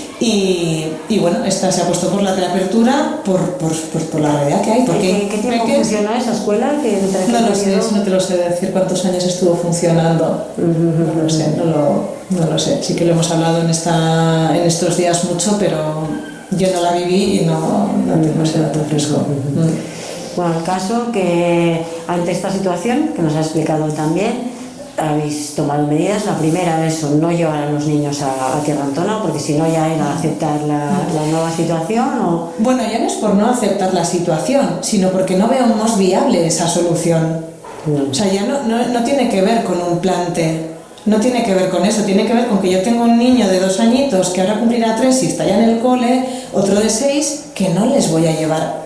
y, y bueno, esta se ha puesto por la reapertura por, por, por, por la realidad que hay. Porque ¿Qué, qué tiempo que, funcionó esa escuela? Que no lo sé, no te lo sé decir cuántos años estuvo funcionando, no lo sé, no lo, no lo sé, sí que lo hemos hablado en, esta, en estos días mucho, pero yo no la viví y no, no tengo ese dato fresco. Bueno, el caso que ante esta situación, que nos ha explicado también, habéis tomado medidas. La primera es no llevar a los niños a, a Tierra Antona, porque si no ya era aceptar la, la nueva situación. ¿O? Bueno, ya no es por no aceptar la situación, sino porque no vemos viable esa solución. No. O sea, ya no, no, no tiene que ver con un plante, no tiene que ver con eso, tiene que ver con que yo tengo un niño de dos añitos que ahora cumplirá tres y está ya en el cole, otro de seis, que no les voy a llevar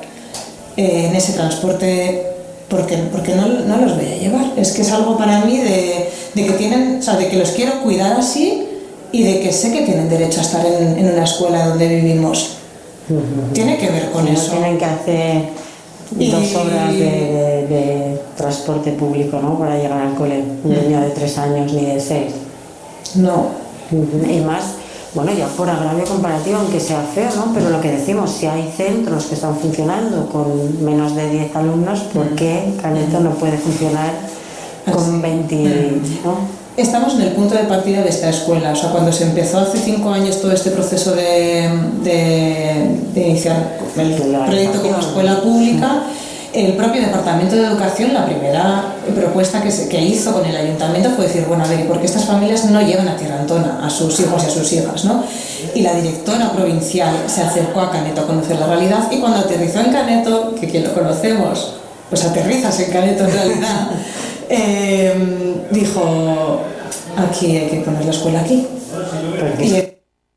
en ese transporte porque, porque no, no los voy a llevar. Es que es algo para mí de, de que tienen, o sea, de que los quiero cuidar así y de que sé que tienen derecho a estar en, en una escuela donde vivimos. Uh-huh. Tiene que ver con sí, eso. No tienen que hacer y... dos horas de, de, de transporte público, ¿no? Para llegar al cole, un uh-huh. niño de tres años ni de seis. No. Uh-huh. Y más, bueno, ya por agravio comparativo, aunque sea feo, ¿no? Pero lo que decimos, si hay centros que están funcionando con menos de diez alumnos, ¿por qué Caneto no puede funcionar con veinte? ¿No? Estamos en el punto de partida de esta escuela. O sea, cuando se empezó hace cinco años todo este proceso de, de, de iniciar el proyecto como escuela pública, el propio Departamento de Educación, la primera propuesta que, se, que hizo con el Ayuntamiento fue decir, bueno, a ver, ¿y por qué estas familias no llevan a Tierra Antona a sus hijos y a sus hijas, ¿no? Y la directora provincial se acercó a Caneto a conocer la realidad y cuando aterrizó en Caneto, que quien lo conocemos, pues aterrizas en Caneto en realidad, eh, dijo, aquí hay que poner la escuela aquí. Y,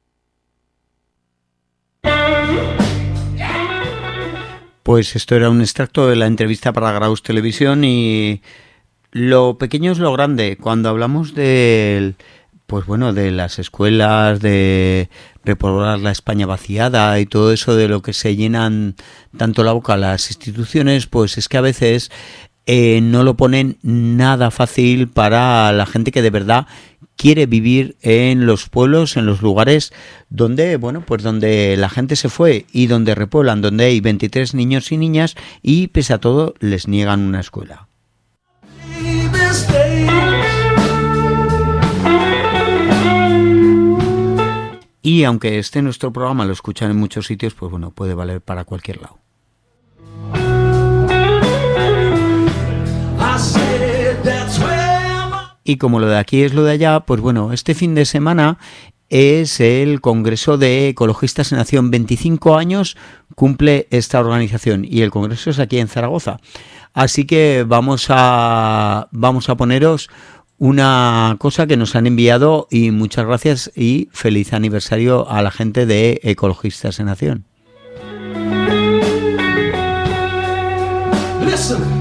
Pues esto era un extracto de la entrevista para Graus Televisión y lo pequeño es lo grande. Cuando hablamos de, pues bueno, de las escuelas, de repoblar la España vaciada y todo eso de lo que se llenan tanto la boca las instituciones, pues es que a veces eh, no lo ponen nada fácil para la gente que de verdad quiere vivir en los pueblos, en los lugares donde, bueno, pues donde la gente se fue y donde repueblan, donde hay veintitrés niños y niñas y pese a todo les niegan una escuela. Y aunque este nuestro programa lo escuchan en muchos sitios, pues bueno, puede valer para cualquier lado. y como lo de aquí es lo de allá, pues bueno, este fin de semana es el Congreso de Ecologistas en Acción. veinticinco años cumple esta organización y el Congreso es aquí en Zaragoza. Así que vamos a, vamos a poneros una cosa que nos han enviado y muchas gracias y feliz aniversario a la gente de Ecologistas en Acción. Listen.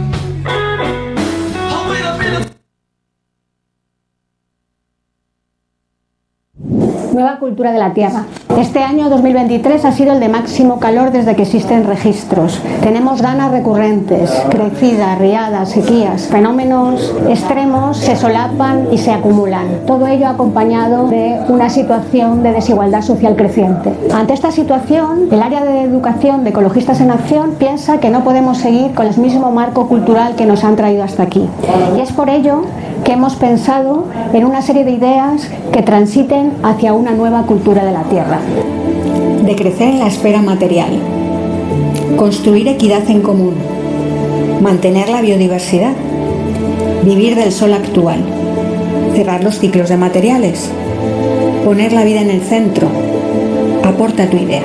Nueva cultura de la Tierra. Este año dos mil veintitrés ha sido el de máximo calor desde que existen registros. Tenemos danas recurrentes, crecidas, riadas, sequías. Fenómenos extremos se solapan y se acumulan. Todo ello acompañado de una situación de desigualdad social creciente. Ante esta situación, el área de educación de Ecologistas en Acción piensa que no podemos seguir con el mismo marco cultural que nos han traído hasta aquí. Y es por ello que hemos pensado en una serie de ideas que transiten hacia una nueva cultura de la Tierra. De crecer en la esfera material, construir equidad en común, mantener la biodiversidad, vivir del sol actual, cerrar los ciclos de materiales, poner la vida en el centro. Aporta tu idea.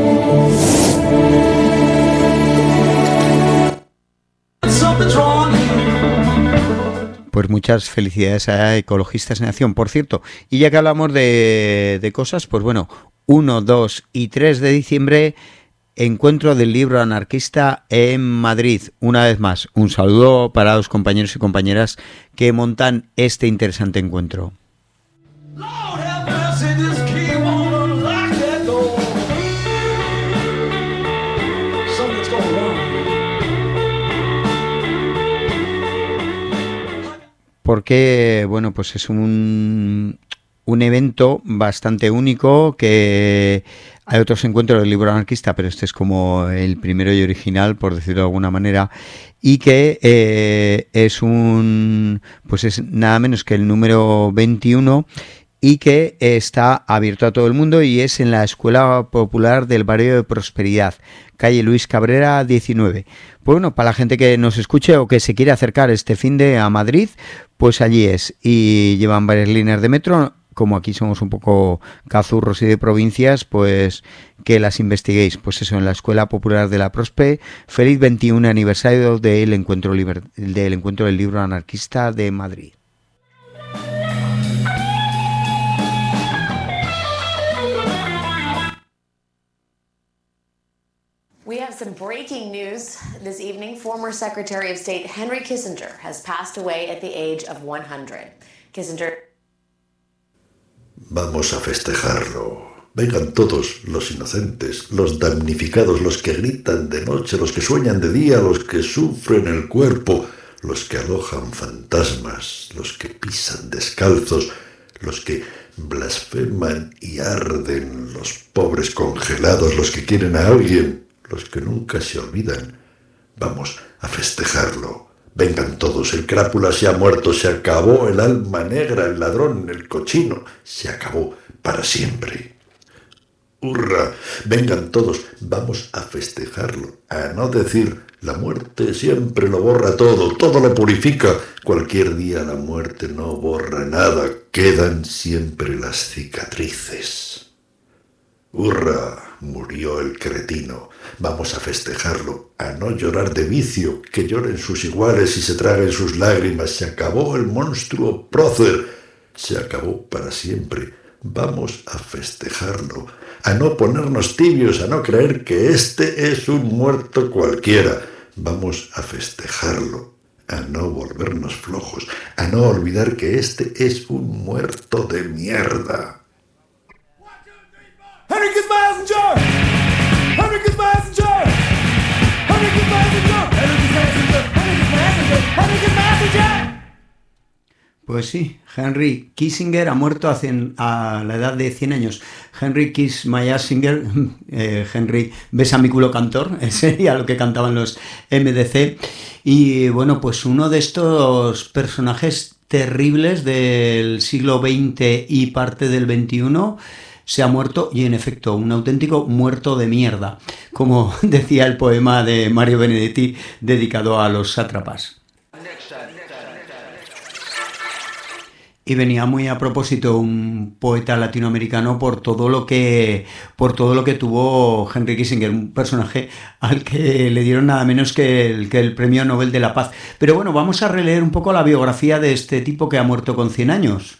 Pues muchas felicidades a Ecologistas en Acción, por cierto. Y ya que hablamos de, de cosas, pues bueno, uno, dos y tres de diciembre, encuentro del libro anarquista en Madrid. Una vez más, un saludo para los compañeros y compañeras que montan este interesante encuentro. Porque, bueno, pues es un, un evento bastante único, que hay otros encuentros del libro anarquista, pero este es como el primero y original, por decirlo de alguna manera, y que eh, es un, pues es nada menos que el número veintiuno y que está abierto a todo el mundo y es en la Escuela Popular del Barrio de Prosperidad, calle Luis Cabrera diecinueve. Pues bueno, para la gente que nos escuche o que se quiere acercar este finde a Madrid, pues allí es. Y llevan varias líneas de metro. Como aquí somos un poco cazurros y de provincias, pues que las investiguéis. Pues eso, en la Escuela Popular de la Prospe. Feliz veintiuno aniversario del encuentro, liber, del encuentro del libro anarquista de Madrid. We have some breaking news this evening. Former Secretary of State Henry Kissinger has passed away at the age of one hundred. Kissinger. Vamos a festejarlo. Vengan todos los inocentes, los damnificados, los que gritan de noche, los que sueñan de día, los que sufren el cuerpo, los que alojan fantasmas, los que pisan descalzos, los que blasfeman y arden, los pobres congelados, los que quieren a alguien, los que nunca se olvidan. Vamos a festejarlo. Vengan todos, el crápula se ha muerto, se acabó el alma negra, el ladrón, el cochino, se acabó para siempre. ¡Hurra! Vengan todos, vamos a festejarlo, a no decir, la muerte siempre lo borra todo, todo lo purifica. Cualquier día la muerte no borra nada, quedan siempre las cicatrices. ¡Hurra! Murió el cretino. Vamos a festejarlo, a no llorar de vicio, que lloren sus iguales y se traguen sus lágrimas. Se acabó el monstruo prócer, se acabó para siempre. Vamos a festejarlo, a no ponernos tibios, a no creer que este es un muerto cualquiera. Vamos a festejarlo, a no volvernos flojos, a no olvidar que este es un muerto de mierda. Henry Kissinger! Henry Kissinger! Henry Kissinger! Henry Kissinger! Henry Kissinger! Pues sí, Henry Kissinger ha muerto hace, a la edad de cien años. Henry Kissinger, eh, Henry Besa mi culo cantor, sería lo que cantaban los M D C. Y bueno, pues uno de estos personajes terribles del siglo veinte y parte del veintiuno se ha muerto, y en efecto, un auténtico muerto de mierda, como decía el poema de Mario Benedetti dedicado a los sátrapas. Y venía muy a propósito un poeta latinoamericano por todo lo que por todo lo que tuvo Henry Kissinger, un personaje al que le dieron nada menos que el, que el Premio Nobel de la Paz. Pero bueno, vamos a releer un poco la biografía de este tipo que ha muerto con cien años.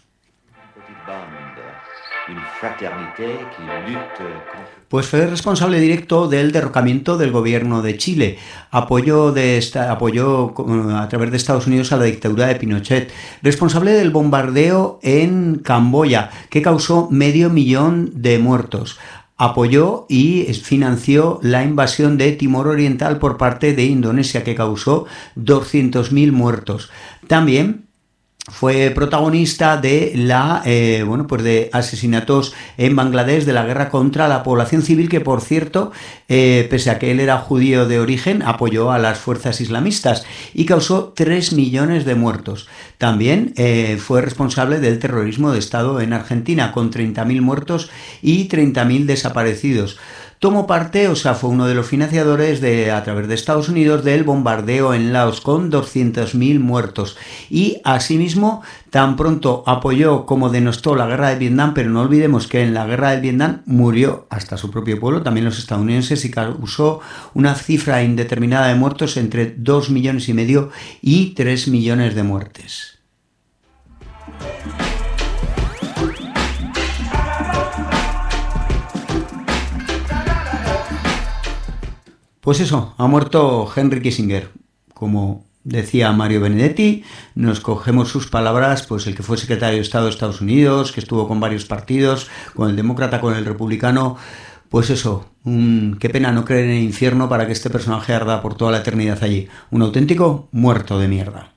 Pues fue responsable directo del derrocamiento del gobierno de Chile, apoyó, de esta, apoyó a través de Estados Unidos a la dictadura de Pinochet, responsable del bombardeo en Camboya, que causó medio millón de muertos, apoyó y financió la invasión de Timor Oriental por parte de Indonesia, que causó doscientos mil muertos. También fue protagonista de la eh, bueno pues de asesinatos en Bangladesh, de la guerra contra la población civil, que por cierto, eh, pese a que él era judío de origen, apoyó a las fuerzas islamistas y causó tres millones de muertos. También eh, fue responsable del terrorismo de Estado en Argentina, con treinta mil muertos y treinta mil desaparecidos. Tomó parte, o sea, fue uno de los financiadores de, a través de Estados Unidos, del bombardeo en Laos, con doscientos mil muertos. Y asimismo, tan pronto apoyó como denostó la guerra de Vietnam, pero no olvidemos que en la guerra de Vietnam murió hasta su propio pueblo, también los estadounidenses, y causó una cifra indeterminada de muertos entre dos millones y medio y tres millones de muertes. Pues eso, ha muerto Henry Kissinger. Como decía Mario Benedetti, nos cogemos sus palabras, pues el que fue secretario de Estado de Estados Unidos, que estuvo con varios partidos, con el demócrata, con el republicano. Pues eso, un, qué pena no creer en el infierno para que este personaje arda por toda la eternidad allí. Un auténtico muerto de mierda.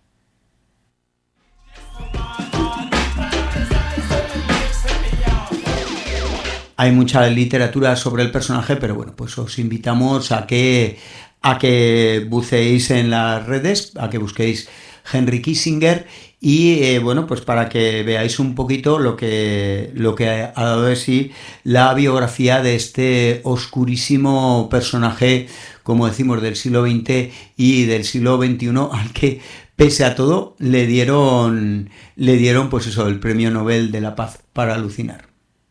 Hay mucha literatura sobre el personaje, pero bueno, pues os invitamos a que, a que buceéis en las redes, a que busquéis Henry Kissinger y eh, bueno, pues para que veáis un poquito lo que, lo que ha dado de sí la biografía de este oscurísimo personaje, como decimos, del siglo veinte y del siglo veintiuno, al que pese a todo le dieron, le dieron pues eso, el Premio Nobel de la Paz, para alucinar.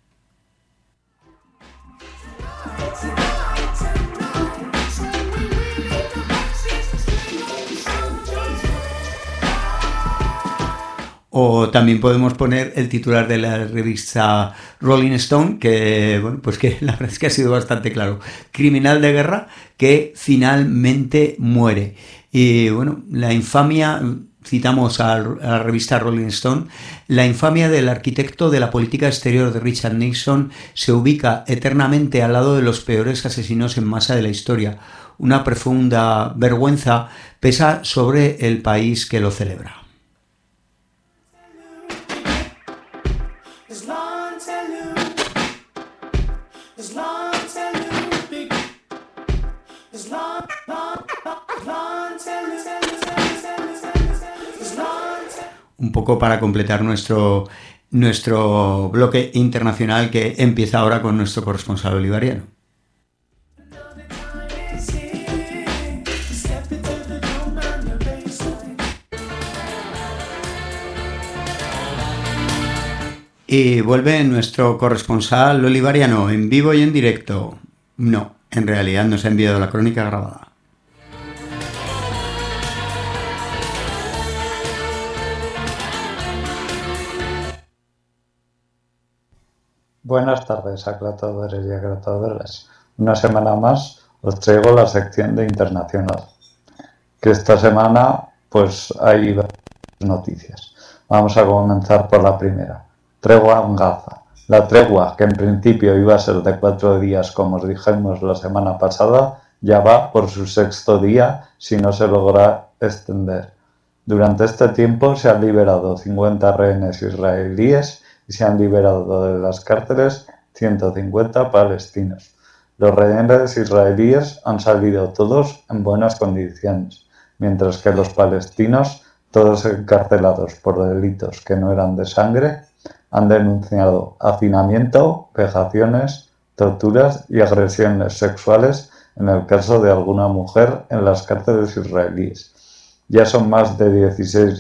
O también podemos poner el titular de la revista Rolling Stone, que bueno, pues que la verdad es que ha sido bastante claro. Criminal de guerra que finalmente muere. Y bueno, la infamia, citamos a la revista Rolling Stone, la infamia del arquitecto de la política exterior de Richard Nixon se ubica eternamente al lado de los peores asesinos en masa de la historia. Una profunda vergüenza pesa sobre el país que lo celebra. Un poco para completar nuestro, nuestro bloque internacional, que empieza ahora con nuestro corresponsal bolivariano. Y vuelve nuestro corresponsal bolivariano en vivo y en directo. No, en realidad nos ha enviado la crónica grabada. Buenas tardes, aclatadores y aclatadoras. Una semana más os traigo la sección de Internacional, que esta semana pues hay noticias. Vamos a comenzar por la primera. Tregua en Gaza. La tregua, que en principio iba a ser de cuatro días, como os dijimos la semana pasada, ya va por su sexto día si no se logra extender. Durante este tiempo se han liberado cincuenta rehenes israelíes y se han liberado de las cárceles ciento cincuenta palestinos. Los rehenes israelíes han salido todos en buenas condiciones, mientras que los palestinos, todos encarcelados por delitos que no eran de sangre, han denunciado hacinamiento, vejaciones, torturas y agresiones sexuales en el caso de alguna mujer en las cárceles israelíes. Ya son más de dieciséis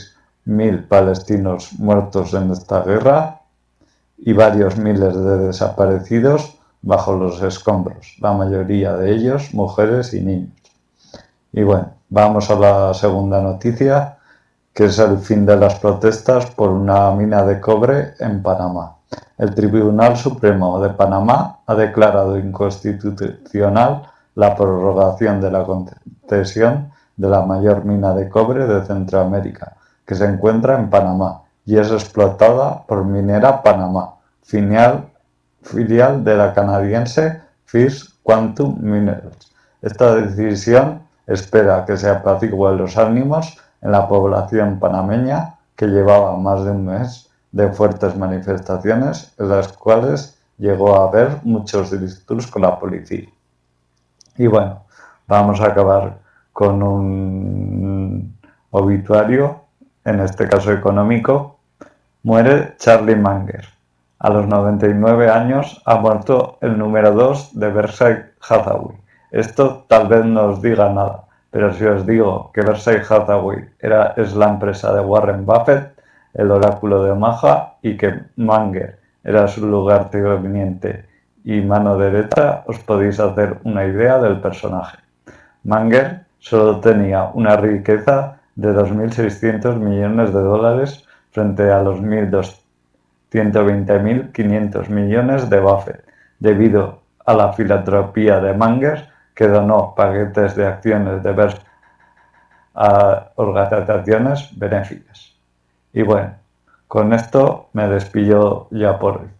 mil palestinos muertos en esta guerra y varios miles de desaparecidos bajo los escombros, la mayoría de ellos mujeres y niños. Y bueno, vamos a la segunda noticia, que es el fin de las protestas por una mina de cobre en Panamá. El Tribunal Supremo de Panamá ha declarado inconstitucional la prorrogación de la concesión de la mayor mina de cobre de Centroamérica, que se encuentra en Panamá y es explotada por Minera Panamá, filial, filial de la canadiense First Quantum Minerals. Esta decisión espera que se apacigüen los ánimos en la población panameña, que llevaba más de un mes de fuertes manifestaciones en las cuales llegó a haber muchos disturbios con la policía. Y bueno, vamos a acabar con un obituario, en este caso económico. Muere Charlie Munger. A los noventa y nueve años ha muerto el número dos de Berkshire Hathaway. Esto tal vez no os diga nada, pero si os digo que Berkshire Hathaway era, es la empresa de Warren Buffett, el oráculo de Omaha, y que Munger era su lugarteniente y mano derecha, os podéis hacer una idea del personaje. Munger solo tenía una riqueza de dos mil seiscientos millones de dólares frente a los ciento veinte mil quinientos millones de Buffett, debido a la filantropía de Munger, que donó paquetes de acciones de Berkshire a organizaciones benéficas. Y bueno, con esto me despido ya por hoy.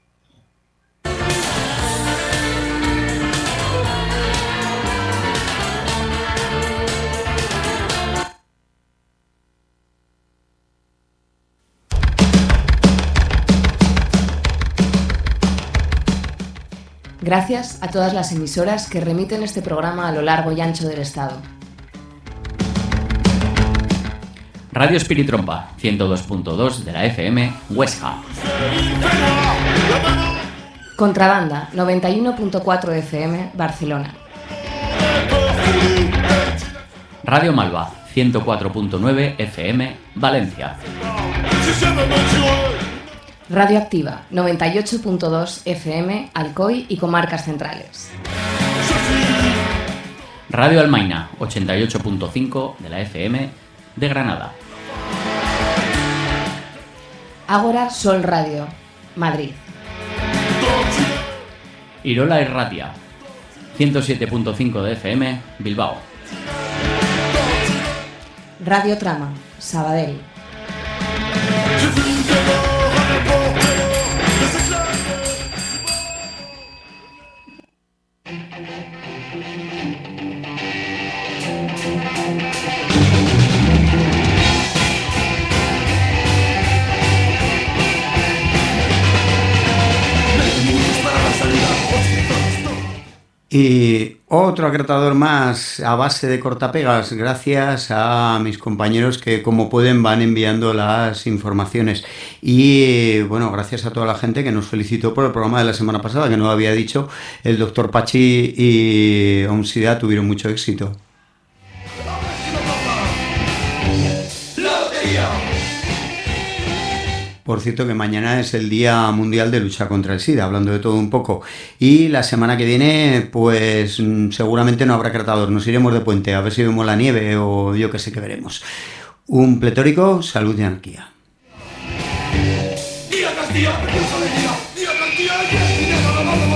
Gracias a todas las emisoras que remiten este programa a lo largo y ancho del estado. Radio Spirit Trompa, ciento dos punto dos de la F M, Huesca. Contrabanda, noventa y uno punto cuatro F M, Barcelona. Radio Malva, ciento cuatro punto nueve F M, Valencia. Radio Activa, noventa y ocho punto dos F M, Alcoy y comarcas centrales. Radio Almaina, ochenta y ocho punto cinco de la F M, de Granada. Ágora Sol Radio, Madrid. Irola Irratia, ciento siete punto cinco de F M, Bilbao. Radio Trama, Sabadell. Y otro acretador más a base de cortapegas, gracias a mis compañeros que, como pueden, van enviando las informaciones. Y bueno, gracias a toda la gente que nos felicitó por el programa de la semana pasada, que no había dicho, el doctor Pachi y Omsida tuvieron mucho éxito. Por cierto, que mañana es el Día Mundial de Lucha contra el SIDA, hablando de todo un poco. Y la semana que viene, pues seguramente no habrá cratador. Nos iremos de puente, a ver si vemos la nieve o yo qué sé qué veremos. Un pletórico, salud y anarquía. ¡Día Castilla! ¡Día Castilla! ¡Día Castilla!